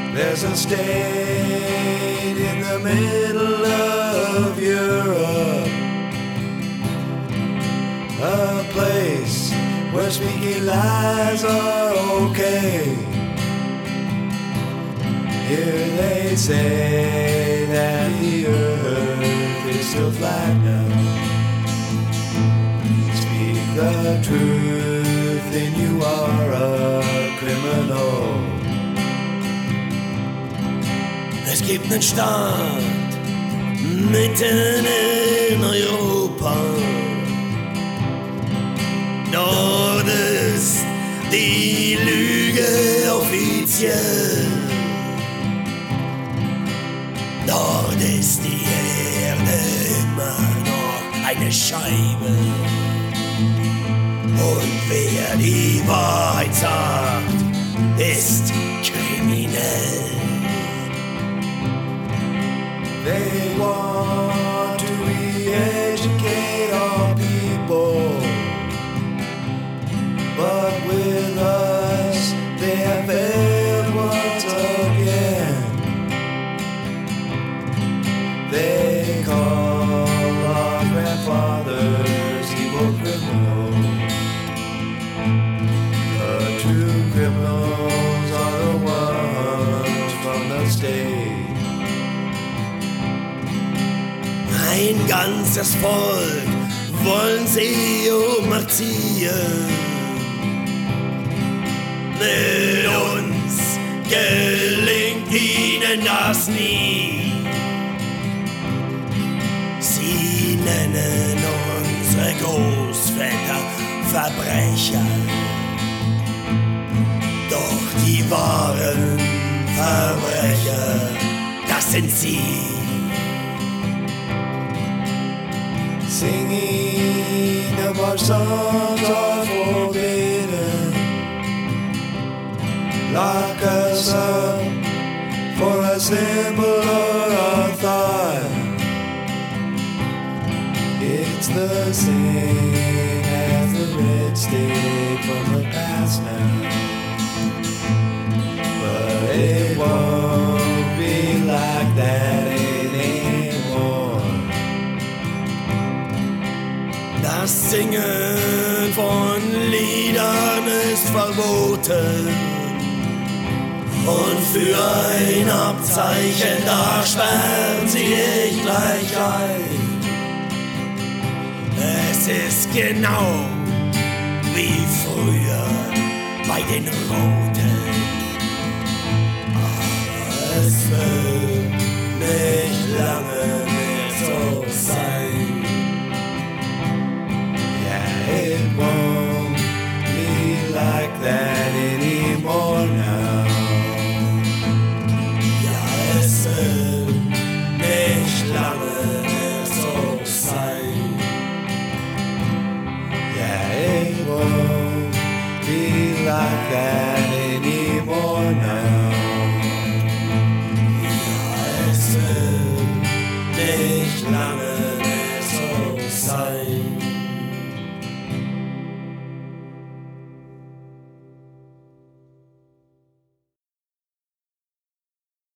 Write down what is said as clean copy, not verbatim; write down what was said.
There's a state in the middle of Europe, a place where speaking lies are okay. Here they say that the earth is still flat now. Speak the truth and you are a criminal. Es gibt einen Staat mitten in Europa. Dort ist die Lüge offiziell. Dort ist die Erde immer noch eine Scheibe. Und wer die Wahrheit sagt, ist kriminell. They want to re-educate our people, but with us they have failed once again. They call our grandfathers evil criminals. The true criminals are the ones from the state. Ein ganzes Volk wollen sie umerziehen. Mit uns gelingt ihnen das nie. Sie nennen unsere Großväter Verbrecher. Doch die wahren Verbrecher, das sind sie. Singing of our songs are forbidden. Lock us up for a symbol or a thought. It's the same as the red state from the past now. But it won't be like that anymore. Das Singen von Liedern ist verboten und für ein Abzeichen, da sperren sie dich gleich ein. Es ist genau wie früher bei den Roten, aber es wird nicht lange mehr so sein. It won't be like that anymore now. Ja, es wird nicht lange mehr so sein. Yeah, it won't be like that.